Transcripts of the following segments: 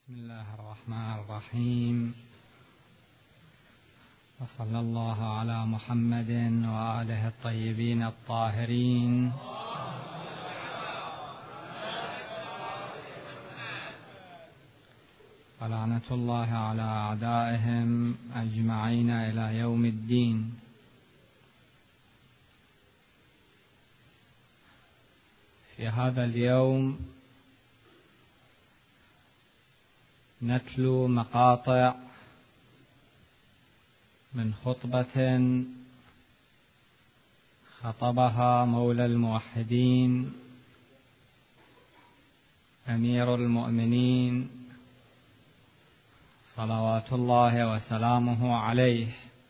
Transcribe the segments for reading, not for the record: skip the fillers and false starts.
بسم الله الرحمن الرحيم، وصلى الله على محمد وآله الطيبين الطاهرين، ولعنة الله على أعدائهم أجمعين إلى يوم الدين. في هذا اليوم نتلو مقاطع من خطبة خطبها مولى الموحدين أمير المؤمنين صلوات الله وسلامه عليه.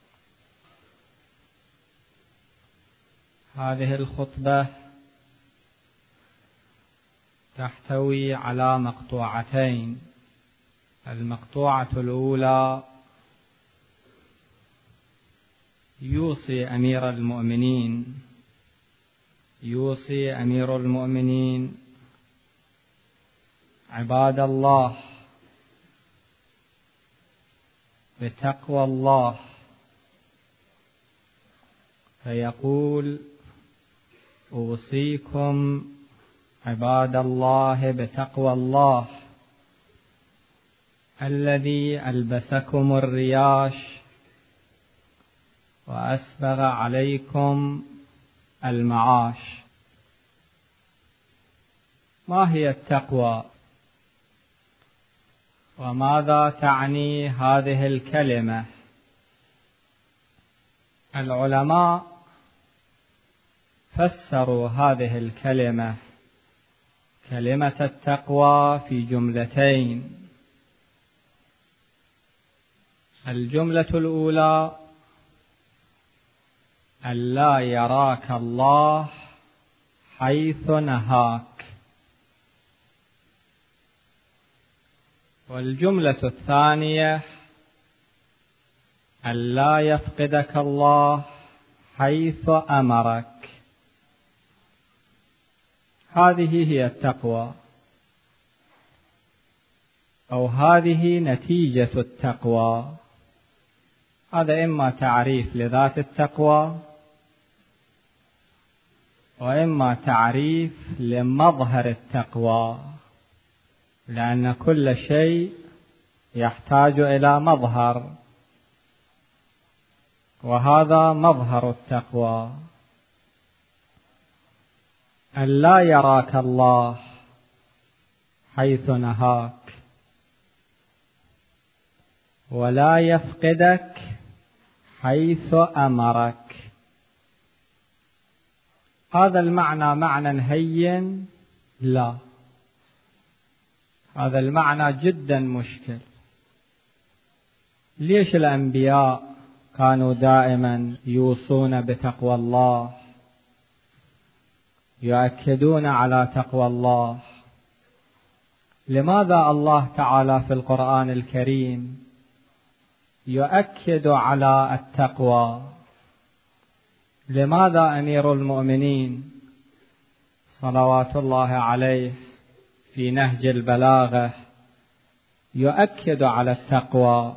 هذه الخطبة تحتوي على مقطوعتين. المقطوعة الأولى يوصي أمير المؤمنين عباد الله بتقوى الله، فيقول: أوصيكم عباد الله بتقوى الله الذي ألبسكم الرياش وأسبغ عليكم المعاش. ما هي التقوى؟ وماذا تعني هذه الكلمة؟ العلماء فسروا هذه الكلمة، كلمة التقوى، في جملتين. الجملة الأولى: ألا يراك الله حيث نهاك. والجملة الثانية: ألا يفقدك الله حيث أمرك. هذه هي التقوى، أو هذه نتيجة التقوى. هذا إما تعريف لذات التقوى، وإما تعريف لمظهر التقوى، لأن كل شيء يحتاج إلى مظهر، وهذا مظهر التقوى. ألا يراك الله حيث نهاك، ولا يفقدك حيث أمرك. هذا المعنى معنى هين؟ لا، هذا المعنى جدا مشكل. ليش الأنبياء كانوا دائما يوصون بتقوى الله، يؤكدون على تقوى الله؟ لماذا الله تعالى في القرآن الكريم يؤكد على التقوى؟ لماذا أمير المؤمنين صلوات الله عليه في نهج البلاغة يؤكد على التقوى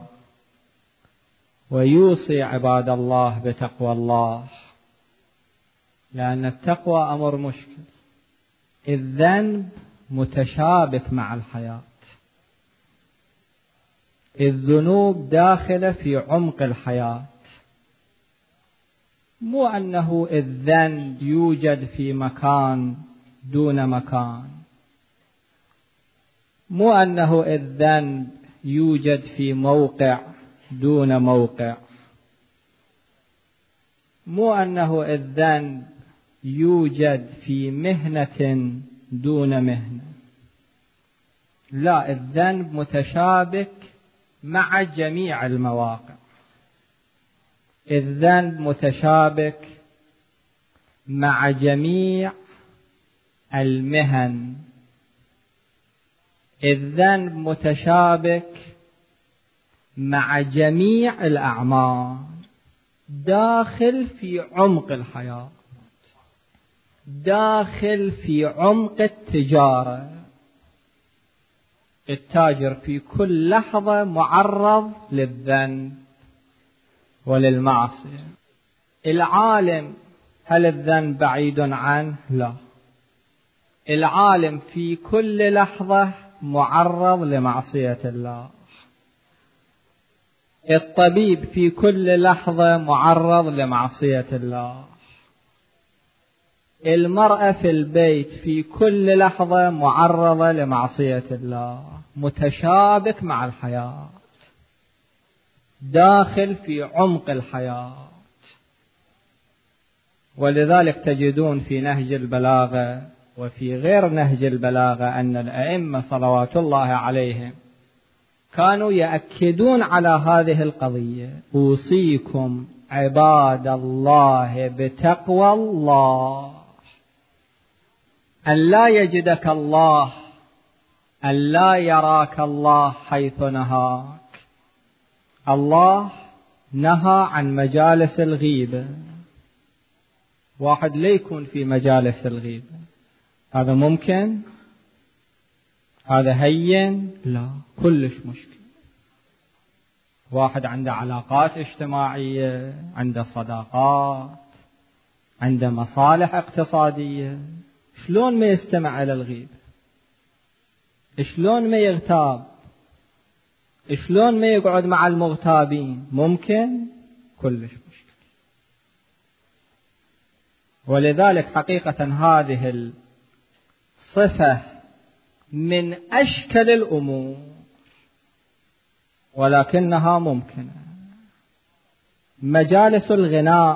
ويوصي عباد الله بتقوى الله؟ لأن التقوى أمر مشكل. الذنب متشابك مع الحياة، الذنوب داخلة في عمق الحياة. مو أنه الذنب يوجد في مكان دون مكان، مو أنه الذنب يوجد في موقع دون موقع، مو أنه الذنب يوجد في مهنة دون مهنة. لا، الذنب متشابك مع جميع المواقع. الذنب متشابك مع جميع المهن. الذنب متشابك مع جميع الأعمال، داخل في عمق الحياة، داخل في عمق التجارة، التاجر في كل لحظة معرض للذنب وللمعصية. العالم هل الذنب بعيد عنه؟ لا، العالم في كل لحظة معرض لمعصية الله. الطبيب في كل لحظة معرض لمعصية الله. المرأة في البيت في كل لحظة معرضة لمعصية الله، متشابك مع الحياة، داخل في عمق الحياة. ولذلك تجدون في نهج البلاغة وفي غير نهج البلاغة أن الأئمة صلوات الله عليهم كانوا يأكدون على هذه القضية: أوصيكم عباد الله بتقوى الله، أن لا يجدك الله، أن لا يراك الله حيث نهاك. الله نهى عن مجالس الغيبة، واحد لا يكون في مجالس الغيبة، هذا ممكن؟ هذا هين؟ لا، كلش مشكلة. واحد عنده علاقات اجتماعية، عنده صداقات، عنده مصالح اقتصادية، شلون ما يستمع إلى الغيبة؟ شلون ما يغتاب؟ شلون ما يقعد مع المغتابين؟ ممكن؟ كلش مشكلة. ولذلك حقيقة هذه الصفة من أشكل الأمور، ولكنها ممكنة. مجالس الغناء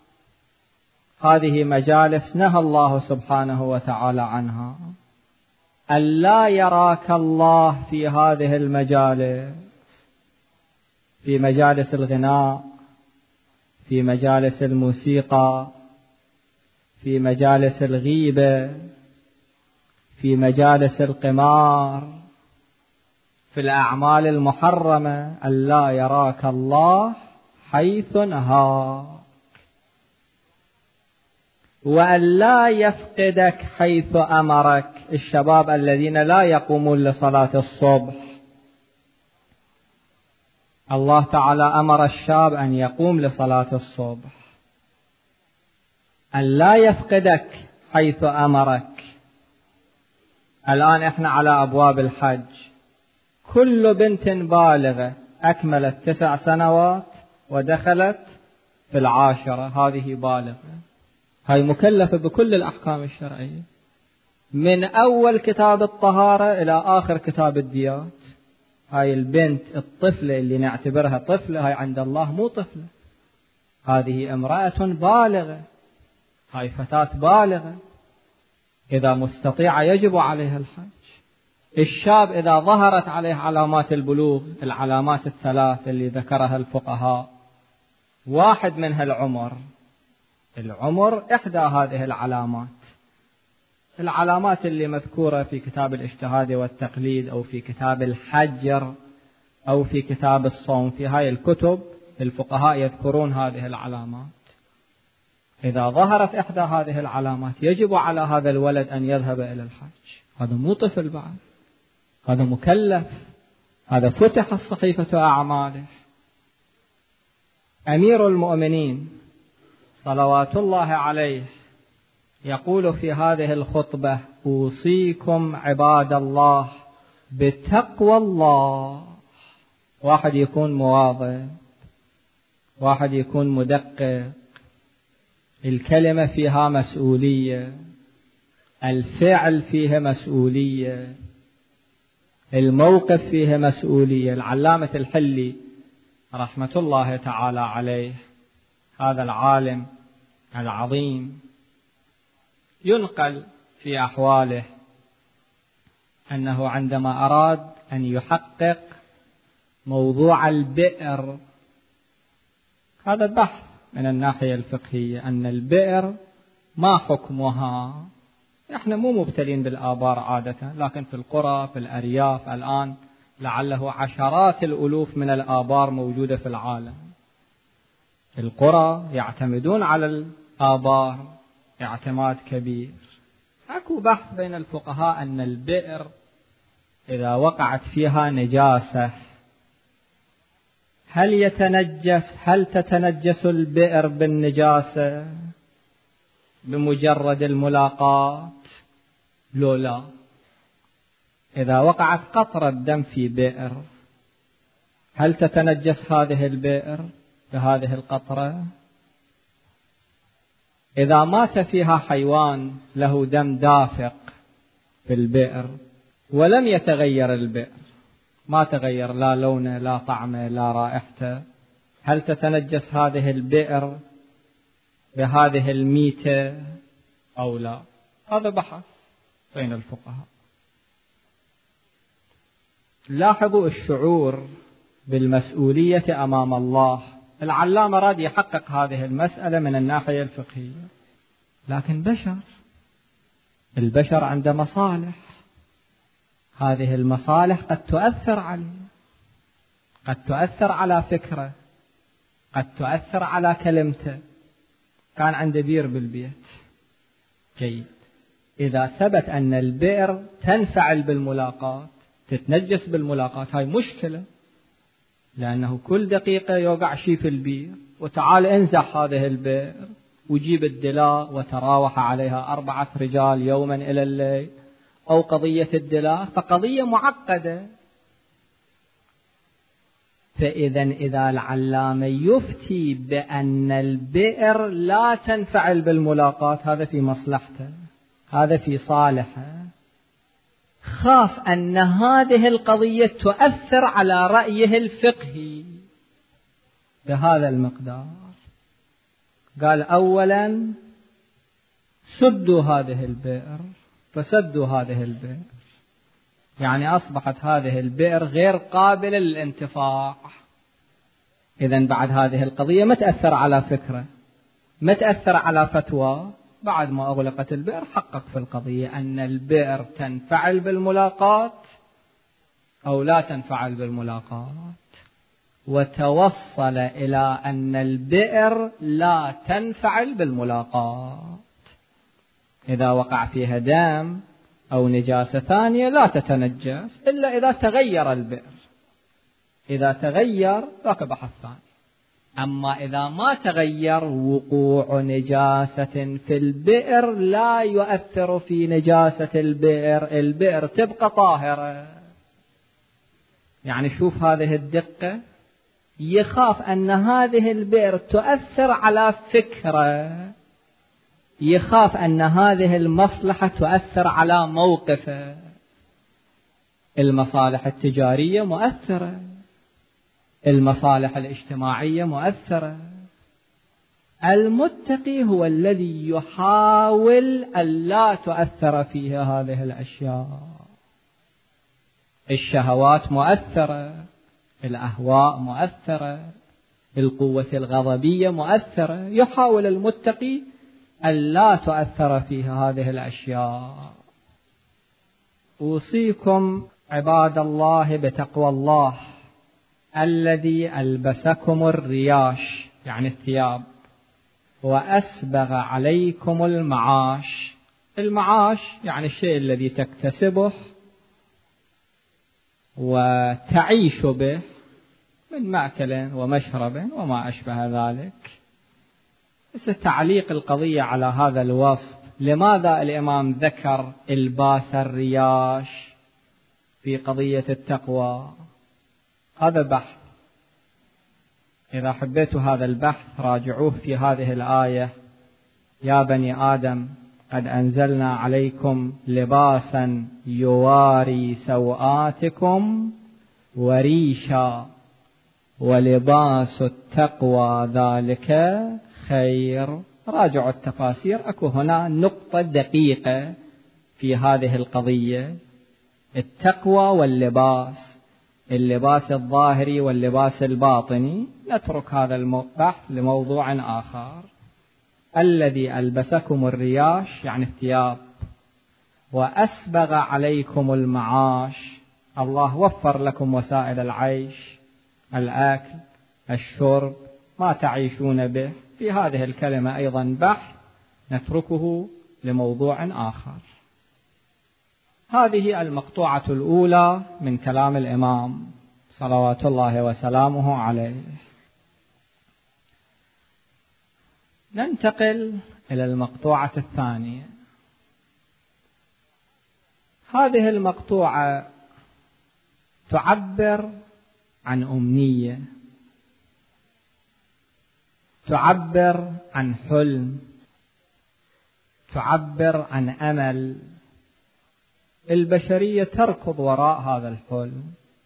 هذه مجالس نهى الله سبحانه وتعالى عنها، ألا يراك الله في هذه المجالس، في مجالس الغناء، في مجالس الموسيقى، في مجالس الغيبة، في مجالس القمار، في الأعمال المحرمة، ألا يراك الله حيث نهاك، وأن لا يفقدك حيث أمرك. الشباب الذين لا يقومون لصلاة الصبح، الله تعالى أمر الشاب أن يقوم لصلاة الصبح، أن لا يفقدك حيث أمرك. الآن إحنا على أبواب الحج، كل بنت بالغة أكملت 9 سنوات ودخلت في 10، هذه بالغة، هاي مكلفة بكل الأحكام الشرعية، من أول كتاب الطهارة إلى آخر كتاب الديات. هاي البنت الطفلة اللي نعتبرها طفلة، هاي عند الله مو طفلة، هذه امرأة بالغة، هاي فتاة بالغة، إذا مستطيعة يجب عليها الحج. الشاب إذا ظهرت عليه علامات البلوغ، العلامات الثلاث اللي ذكرها الفقهاء، واحد منها العمر إحدى هذه العلامات اللي مذكورة في كتاب الاجتهاد والتقليد، أو في كتاب الحجر، أو في كتاب الصوم. في هاي الكتب الفقهاء يذكرون هذه العلامات. إذا ظهرت إحدى هذه العلامات يجب على هذا الولد أن يذهب إلى الحج. هذا مو طفل بعد، هذا مكلف، هذا فتحت صحيفة أعماله. أمير المؤمنين صلوات الله عليه يقول في هذه الخطبة: أوصيكم عباد الله بتقوى الله. واحد يكون مواظب، واحد يكون مدقق، الكلمة فيها مسؤولية، الفعل فيها مسؤولية، الموقف فيها مسؤولية. العلامة الحلي رحمة الله تعالى عليه، هذا العالم العظيم، ينقل في أحواله أنه عندما أراد أن يحقق موضوع البئر، هذا بحث من الناحية الفقهية، أن البئر ما حكمها. إحنا مو مبتلين بالآبار عادة، لكن في القرى في الأرياف الآن لعله عشرات الألوف من الآبار موجودة في العالم. القرى يعتمدون على الآبار اعتماد كبير. أكو بحث بين الفقهاء أن البئر إذا وقعت فيها نجاسة هل تتنجس البئر بالنجاسة بمجرد الملاقاة؟ لا. إذا وقعت قطرة دم في بئر هل تتنجس هذه البئر بهذه القطرة؟ إذا مات فيها حيوان له دم دافق في البئر ولم يتغير البئر، ما تغير لا لونه لا طعمه لا رائحته، هل تتنجس هذه البئر بهذه الميتة أو لا؟ هذا بحث بين الفقهاء. لاحظوا الشعور بالمسؤولية أمام الله. العلامة راد يحقق هذه المسألة من الناحية الفقهية، لكن البشر عنده مصالح، هذه المصالح قد تؤثر عليه، قد تؤثر على فكره، قد تؤثر على كلمته. كان عنده بير بالبيت، جيد، إذا ثبت أن البئر تنفعل بالملاقاة تتنجس بالملاقاة، هاي مشكلة، لأنه كل دقيقة يوقع شيء في البير، وتعال انزح هذه البئر وجيب الدلاء وتراوح عليها 4 رجال يوما إلى الليل، أو قضية الدلاء، فقضية معقدة. إذا العلامة يفتي بأن البئر لا تنفعل بالملاقاة، هذا في مصلحته، هذا في صالحه، خاف أن هذه القضية تؤثر على رأيه الفقهي بهذا المقدار. قال أولا سدوا هذه البئر، فسدوا هذه البئر، يعني أصبحت هذه البئر غير قابلة للانتفاع. إذن بعد هذه القضية ما تأثر على فكرة، ما تأثر على فتوى، بعد ما أغلقت البئر حقق في القضية أن البئر تنفعل بالملاقاة أو لا تنفعل بالملاقاة، وتوصل إلى أن البئر لا تنفعل بالملاقاة. إذا وقع فيها دم أو نجاسة ثانية لا تتنجس إلا إذا تغير البئر، إذا تغير ذاك بحث ثاني. أما إذا ما تغير، وقوع نجاسة في البئر لا يؤثر في نجاسة البئر، البئر تبقى طاهرة. يعني شوف هذه الدقة، يخاف أن هذه البئر تؤثر على فكرة، يخاف أن هذه المصلحة تؤثر على موقفه. المصالح التجارية مؤثرة، المصالح الاجتماعية مؤثرة. المتقي هو الذي يحاول ألا تؤثر فيه هذه الأشياء. الشهوات مؤثرة، الأهواء مؤثرة، القوة الغضبية مؤثرة، يحاول المتقي ألا تؤثر فيه هذه الأشياء. أوصيكم عباد الله بتقوى الله الذي ألبسكم الرياش، يعني الثياب، وأسبغ عليكم المعاش. المعاش يعني الشيء الذي تكتسبه وتعيش به من مأكل ومشرب وما أشبه ذلك. بس تعليق القضية على هذا الوصف، لماذا الإمام ذكر الباس الرياش في قضية التقوى؟ هذا بحث، إذا حبيتوا هذا البحث راجعوه في هذه الآية: يا بني آدم قد أنزلنا عليكم لباسا يواري سوآتكم وريشا ولباس التقوى ذلك خير. راجعوا التفاسير، أكو هنا نقطة دقيقة في هذه القضية: التقوى واللباس، اللباس الظاهري واللباس الباطني. نترك هذا البحث لموضوع آخر. الذي ألبسكم الرياش يعني الثياب، وأسبغ عليكم المعاش، الله وفر لكم وسائل العيش، الأكل، الشرب، ما تعيشون به. في هذه الكلمة أيضا بحث نتركه لموضوع آخر. هذه المقطوعة الأولى من كلام الإمام صلوات الله وسلامه عليه. ننتقل إلى المقطوعة الثانية. هذه المقطوعة تعبر عن أمنية، تعبر عن حلم، تعبر عن أمل. البشرية تركض وراء هذا الحلم.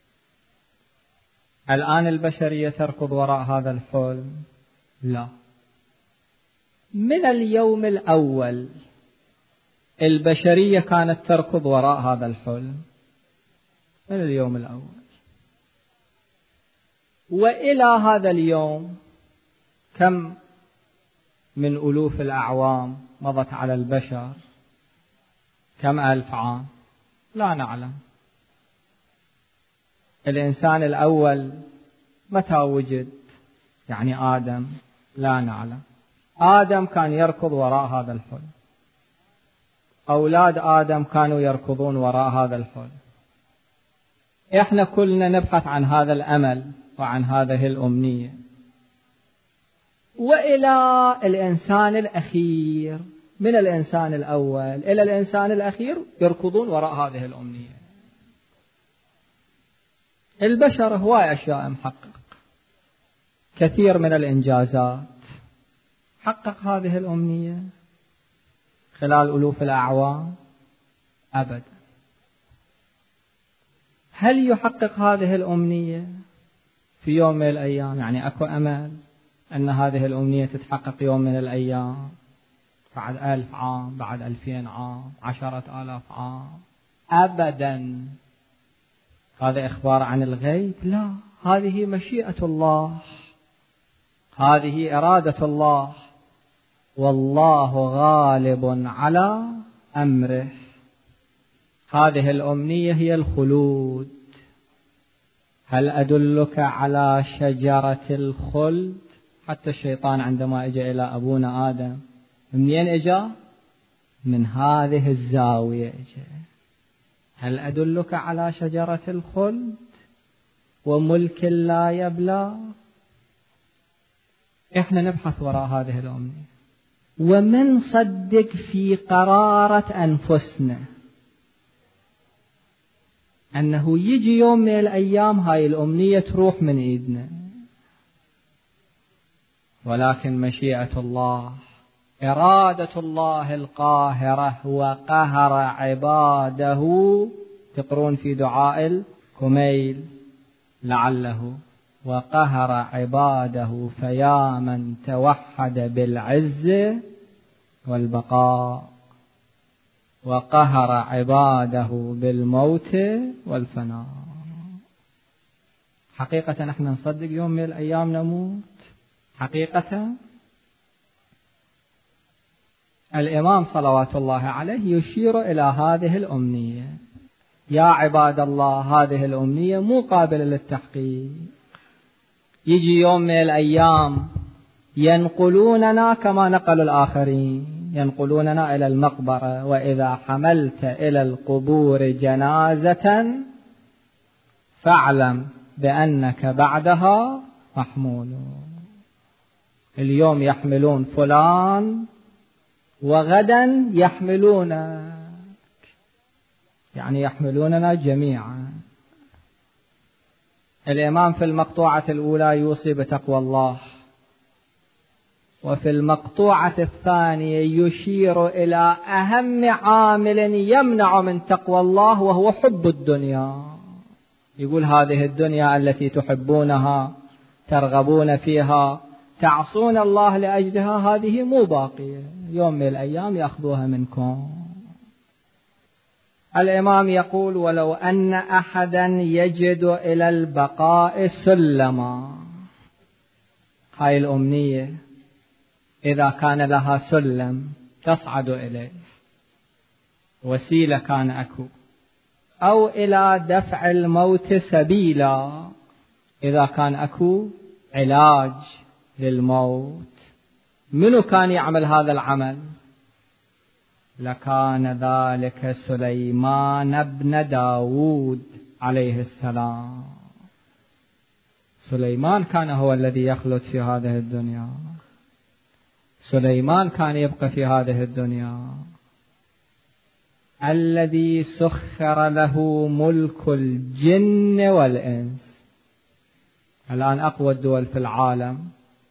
الآن البشرية تركض وراء هذا الحلم؟ لا. من اليوم الأول البشرية كانت تركض وراء هذا الحلم، من اليوم الأول وإلى هذا اليوم كم من ألوف الأعوام مضت على البشر؟ كم ألف عام؟ لا نعلم. الإنسان الأول متى وجد؟ يعني آدم، لا نعلم. آدم كان يركض وراء هذا الحلم، أولاد آدم كانوا يركضون وراء هذا الحلم. إحنا كلنا نبحث عن هذا الأمل وعن هذه الأمنية، وإلى الإنسان الأخير، من الإنسان الأول إلى الإنسان الأخير يركضون وراء هذه الأمنية. البشر هواي أشياء محقق، كثير من الإنجازات. حقق هذه الأمنية خلال ألوف الأعوام؟ أبدا. هل يحقق هذه الأمنية في يوم من الأيام؟ يعني أكو أمل أن هذه الأمنية تتحقق يوم من الأيام، بعد 1000 عام، بعد 2000 عام، 10,000 عام؟ أبدا. هذا إخبار عن الغيب؟ لا، هذه مشيئة الله، هذه إرادة الله، والله غالب على أمره. هذه الأمنية هي الخلود. هل أدلك على شجرة الخلد؟ حتى الشيطان عندما اجى إلى أبونا آدم، منين اجى؟ من هذه الزاوية اجى. هل أدلك على شجرة الخلد وملك لا يبلى؟ إحنا نبحث وراء هذه الأمنية، ومن صدق في قرارة أنفسنا أنه يجي يوم من الأيام هاي الأمنية تروح من إيدنا. ولكن مشيئة الله، إرادة الله القاهرة، وقهر عباده. تقرون في دعاء الكميل لعله: وقهر عباده فيا من توحد بالعز والبقاء، وقهر عباده بالموت والفناء. حقيقة نحن نصدق يوم من الأيام نموت، حقيقة. الإمام صلوات الله عليه يشير إلى هذه الأمنية. يا عباد الله، هذه الأمنية مو قابلة للتحقيق. يجي يوم من الأيام ينقلوننا كما نقل الآخرين، ينقلوننا إلى المقبرة: وإذا حملت إلى القبور جنازة فاعلم بأنك بعدها محمول. اليوم يحملون فلان وغدا يحملونك، يعني يحملوننا جميعا. الإمام في المقطوعة الأولى يوصي بتقوى الله، وفي المقطوعة الثانية يشير إلى أهم عامل يمنع من تقوى الله، وهو حب الدنيا. يقول هذه الدنيا التي تحبونها، ترغبون فيها، تعصون الله لأجلها، هذه مو باقية، يوم من الأيام يأخذوها منكم. الإمام يقول: ولو أن أحدا يجد إلى البقاء سلما. هاي الأمنية إذا كان لها سلم تصعد إليه، وسيلة كان أكو، أو إلى دفع الموت سبيلا، إذا كان أكو علاج للموت، منو كان يعمل هذا العمل؟ لكان ذلك سليمان بن داود عليه السلام. سليمان كان هو الذي يخلد في هذه الدنيا، سليمان كان يبقى في هذه الدنيا، الذي سخر له ملك الجن والإنس. الآن أقوى الدول في العالم،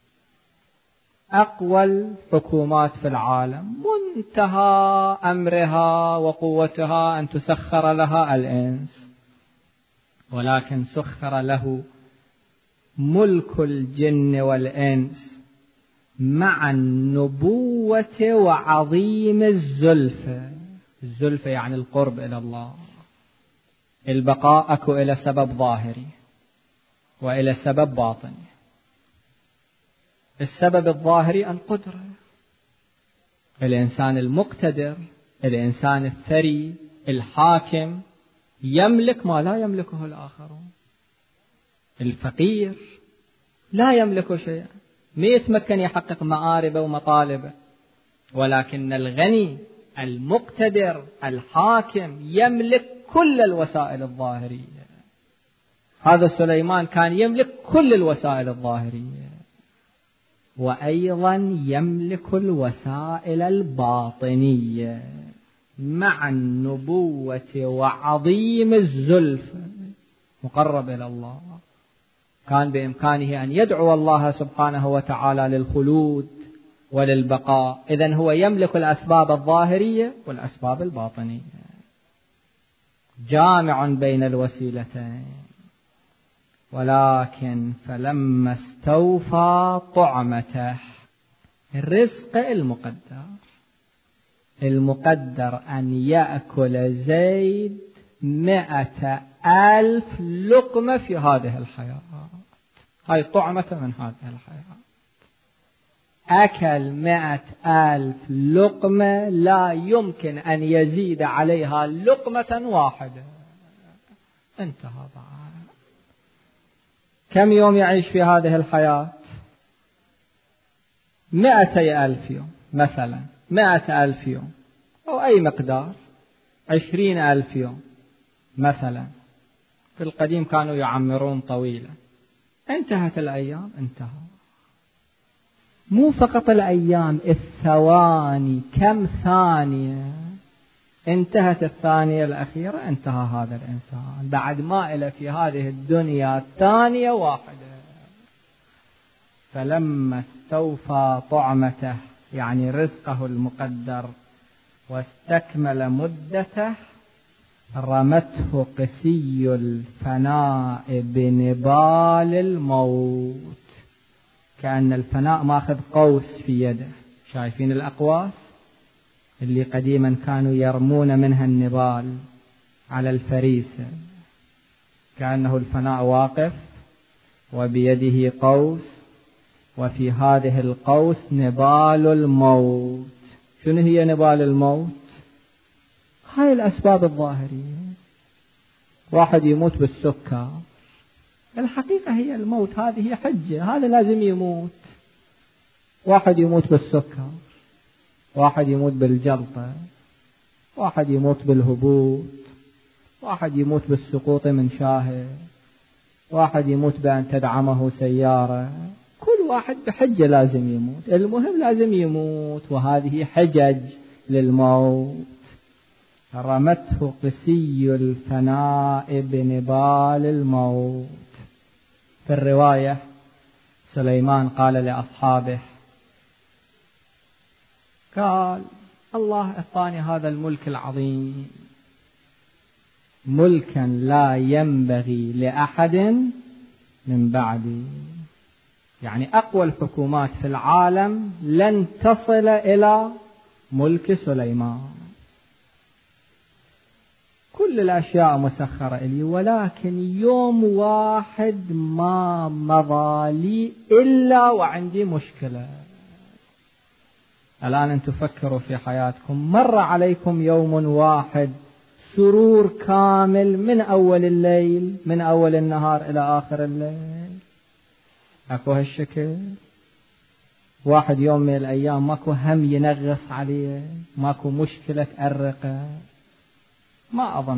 أقوى الحكومات في العالم، منتهى أمرها وقوتها أن تسخر لها الإنس، ولكن سخر له ملك الجن والإنس مع النبوة وعظيم الزلفة. الزلفة يعني القرب إلى الله. البقاء أكو إلى سبب ظاهري وإلى سبب باطني. السبب الظاهري القدرة، الإنسان المقتدر، الإنسان الثري الحاكم يملك ما لا يملكه الآخرون. الفقير لا يملك شيئا، ما يتمكن يحقق مآربه ومطالبه، ولكن الغني المقتدر الحاكم يملك كل الوسائل الظاهرية. هذا سليمان كان يملك كل الوسائل الظاهرية، وأيضا يملك الوسائل الباطنية مع النبوة وعظيم الزلفى، مقرب إلى الله. كان بإمكانه أن يدعو الله سبحانه وتعالى للخلود وللبقاء. إذن هو يملك الأسباب الظاهرية والأسباب الباطنية، جامع بين الوسيلتين. ولكن فلما استوفى طعمته، الرزق المقدر أن يأكل زيد 100,000 لقمة في هذه الحياة. هاي طعمة من هذه الحياة. أكل 100,000 لقمة، لا يمكن أن يزيد عليها لقمة واحدة. انتهى بعد. كم يوم يعيش في هذه الحياة؟ 200,000 يوم مثلا، 100,000 يوم أو أي مقدار، 20,000 يوم مثلا. في القديم كانوا يعمرون طويلا. انتهت الأيام، انتهى. مو فقط الأيام، الثواني، كم ثانية انتهت الثانية الأخيرة، انتهى هذا الإنسان. بعد ما إلى في هذه الدنيا ثانية واحدة. فلما استوفى طعمته يعني رزقه المقدر واستكمل مدته، رمته قسي الفناء بنبال الموت. كأن الفناء ماخذ قوس في يده. شايفين الأقواس اللي قديما كانوا يرمون منها النبال على الفريسة؟ كأنه الفناء واقف وبيده قوس، وفي هذه القوس نبال الموت. شنو هي نبال الموت؟ هاي الأسباب الظاهرية. واحد يموت بالسكر، الحقيقة هي الموت، هذه حجة، هذا لازم يموت. واحد يموت بالسكر، واحد يموت بالجلطة، واحد يموت بالهبوط، واحد يموت بالسقوط من شاهق، واحد يموت بأن تدعمه سيارة. كل واحد بحجة لازم يموت، المهم لازم يموت، وهذه حجج للموت. رمته قسي الفناء بنبال الموت. في الرواية سليمان قال لأصحابه، قال الله أعطاني هذا الملك العظيم، ملكا لا ينبغي لأحد من بعدي. يعني أقوى الحكومات في العالم لن تصل إلى ملك سليمان. كل الأشياء مسخرة لي، ولكن يوم واحد ما مضى لي إلا وعندي مشكلة. الآن أنتم فكروا في حياتكم، مر عليكم يوم واحد سرور كامل من أول الليل، من أول النهار إلى آخر الليل؟ أكو هالشكل؟ واحد يوم من الأيام ماكو هم ينغص عليه، ماكو مشكلة تأرقه، ما أظن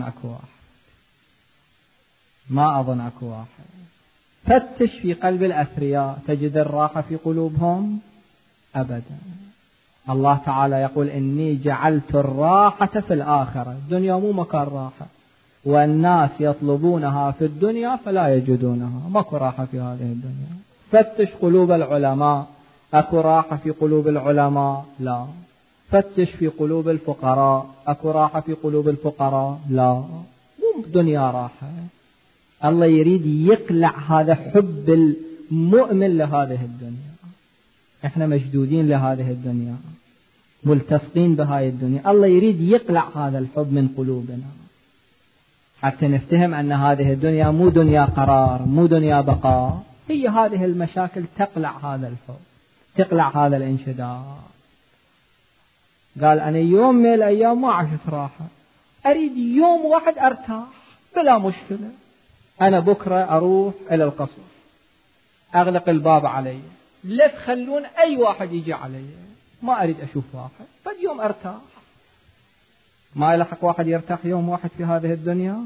أكو واحد. فتش في قلب الأثرياء تجد الراحة في قلوبهم أبدا. الله تعالى يقول إني جعلت الراحة في الآخرة. الدنيا مو مكان راحة، والناس يطلبونها في الدنيا فلا يجدونها. ماكو راحة في هذه الدنيا. فتش قلوب العلماء، أكو راحة في قلوب العلماء؟ لا. فتش في قلوب الفقراء، أكو راحة في قلوب الفقراء؟ لا. مو دنيا راحة. الله يريد يقلع هذا حب المؤمن لهذه الدنيا. احنا مشدودين لهذه الدنيا، ملتصقين بهاي الدنيا. الله يريد يقلع هذا الحب من قلوبنا حتى نفتهم أن هذه الدنيا مو دنيا قرار، مو دنيا بقاء. هي هذه المشاكل تقلع هذا الحب، تقلع هذا الانشداد. قال أنا يوم من الأيام ما عشت راحة، أريد يوم واحد أرتاح بلا مشكلة. أنا بكرة أروح إلى القصر، أغلق الباب علي، لا تخلون أي واحد يجي علي، ما أريد أشوف واحد، بد يوم أرتاح. ما يلحق واحد يرتاح يوم واحد في هذه الدنيا؟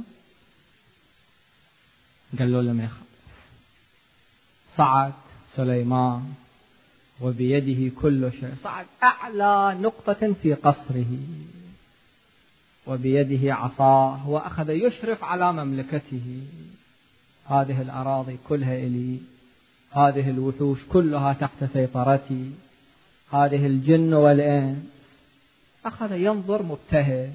قالوا له ما يخاف. صعد سليمان وبيده كل شيء، صعد أعلى نقطة في قصره وبيده عصاه، وأخذ يشرف على مملكته. هذه الأراضي كلها إلي، هذه الوحوش كلها تحت سيطرتي، هذه الجن والإنس. أخذ ينظر مبتهج،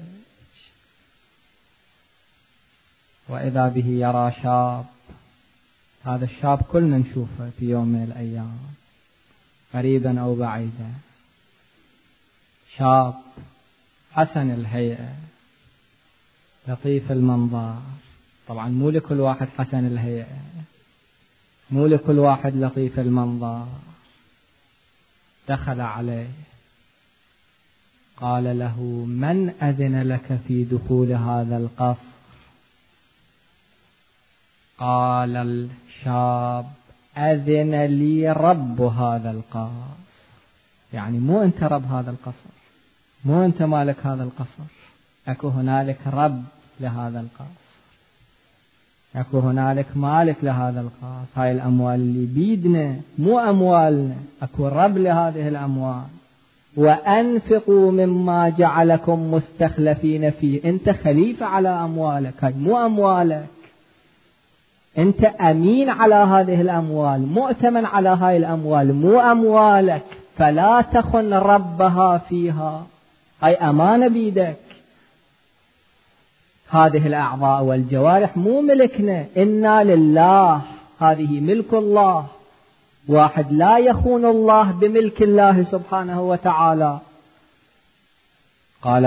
وإذا به يرى شاب. هذا الشاب كلنا نشوفه في يوم من الأيام، قريبا أو بعيدا. شاب حسن الهيئة، لطيف المنظر. طبعا مو لكل واحد حسن الهيئة، مو لكل واحد لطيف المنظر. دخل عليه قال له من أذن لك في دخول هذا القصر؟ قال الشاب أذن لي رب هذا القصر. يعني مو أنت رب هذا القصر، مو أنت مالك هذا القصر، أكو هنالك رب لهذا القصر، أكو هنالك مالك لهذا القصر. هاي الأموال اللي بيدنا مو أموالنا، أكو رب لهذه الأموال. وأنفقوا مما جعلكم مستخلفين فيه. أنت خليفة على أموالك، هاي مو أموالك، أنت أمين على هذه الأموال، مؤتمن على هاي الأموال، مو أموالك. فلا تخن ربها فيها، هاي أمانة بيدك. هذه الأعضاء والجوارح مو ملكنا، إنا لله، هذه ملك الله. واحد لا يخون الله بملك الله سبحانه وتعالى. قال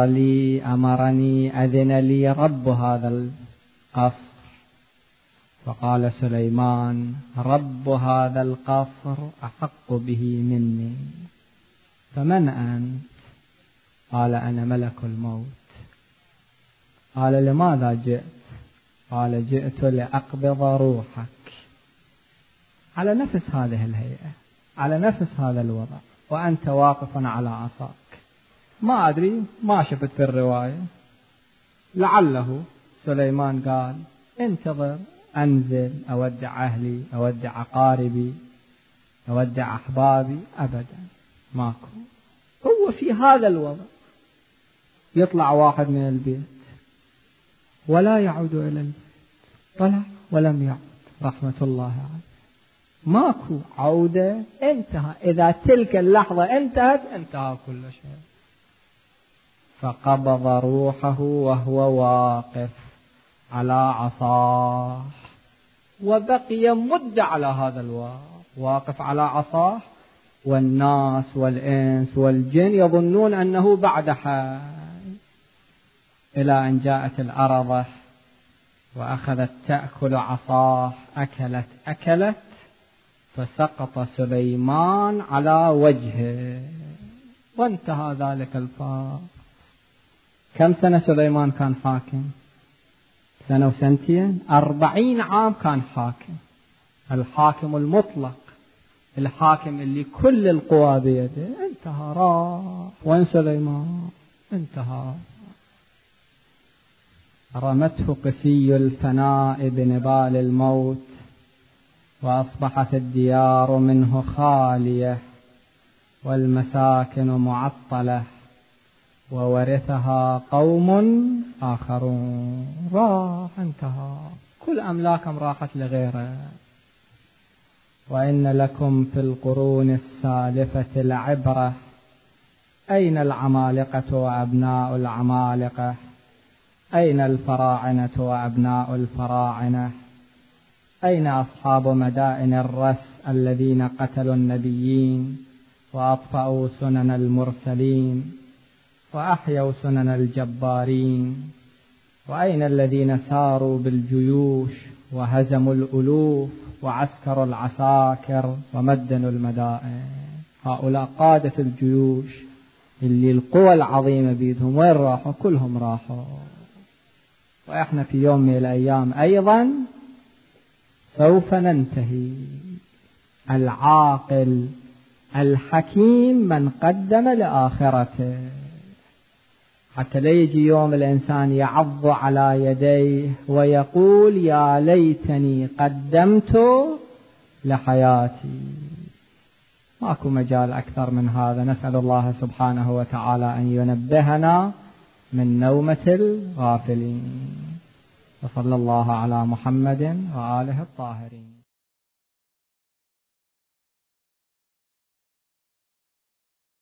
أمرني أذن لي رب هذا القصر. فقال سليمان رب هذا القصر أحق به مني، فمن أنت؟ قال أنا ملك الموت. قال لماذا جئت؟ قال جئت لأقبض روحك. على نفس هذه الهيئة، على نفس هذا الوضع، وأنت واقف على عصاك. ما أدري، ما شفت في الرواية، لعله سليمان قال انتظر أنزل أودع أهلي، أودع أقاربي، أودع أحبابي. أبدا ماكو. هو في هذا الوضع يطلع واحد من البيت ولا يعود إلى البيت، طلع ولم يعود، رحمة الله عليه. ماكو عودة، انتهى. إذا تلك اللحظة انتهت، انتهى كل شيء. فقبض روحه وهو واقف على عصاه، وبقي مدة على هذا واقف على عصاه، والناس والإنس والجن يظنون أنه بعد حي، إلى أن جاءت الأرضة وأخذت تأكل عصاه. أكلت فسقط سليمان على وجهه، وانتهى ذلك الفاظ. كم سنة سليمان كان حاكم؟ سنة وسنتين، 40 عام كان حاكم، الحاكم المطلق. الحاكم اللي كل القوى بيده انتهى، راح. وين سليمان؟ انتهى. رمته قسي الفناء بنبال الموت، وأصبحت الديار منه خالية والمساكن معطلة، وورثها قوم آخرون. راح، انتهى، كل أملاكهم راحت لغيره. وإن لكم في القرون السالفة العبرة، أين العمالقة وأبناء العمالقة؟ أين الفراعنة وأبناء الفراعنة؟ أين أصحاب مدائن الرس الذين قتلوا النبيين وأطفأوا سنن المرسلين وأحيوا سنن الجبارين؟ وأين الذين ساروا بالجيوش وهزموا الألوف وعسكروا العساكر ومدنوا المدائن؟ هؤلاء قادة الجيوش اللي القوى العظيمة بيدهم، وين راحوا؟ كلهم راحوا. وإحنا في يوم من الأيام أيضا سوف ننتهي. العاقل الحكيم من قدم لآخرته، حتى لا يجي يوم الإنسان يعض على يديه ويقول يا ليتني قدمت لحياتي. ماكو مجال أكثر من هذا. نسأل الله سبحانه وتعالى أن ينبهنا من نومة الغافلين. وصلى الله على محمد وآله الطاهرين.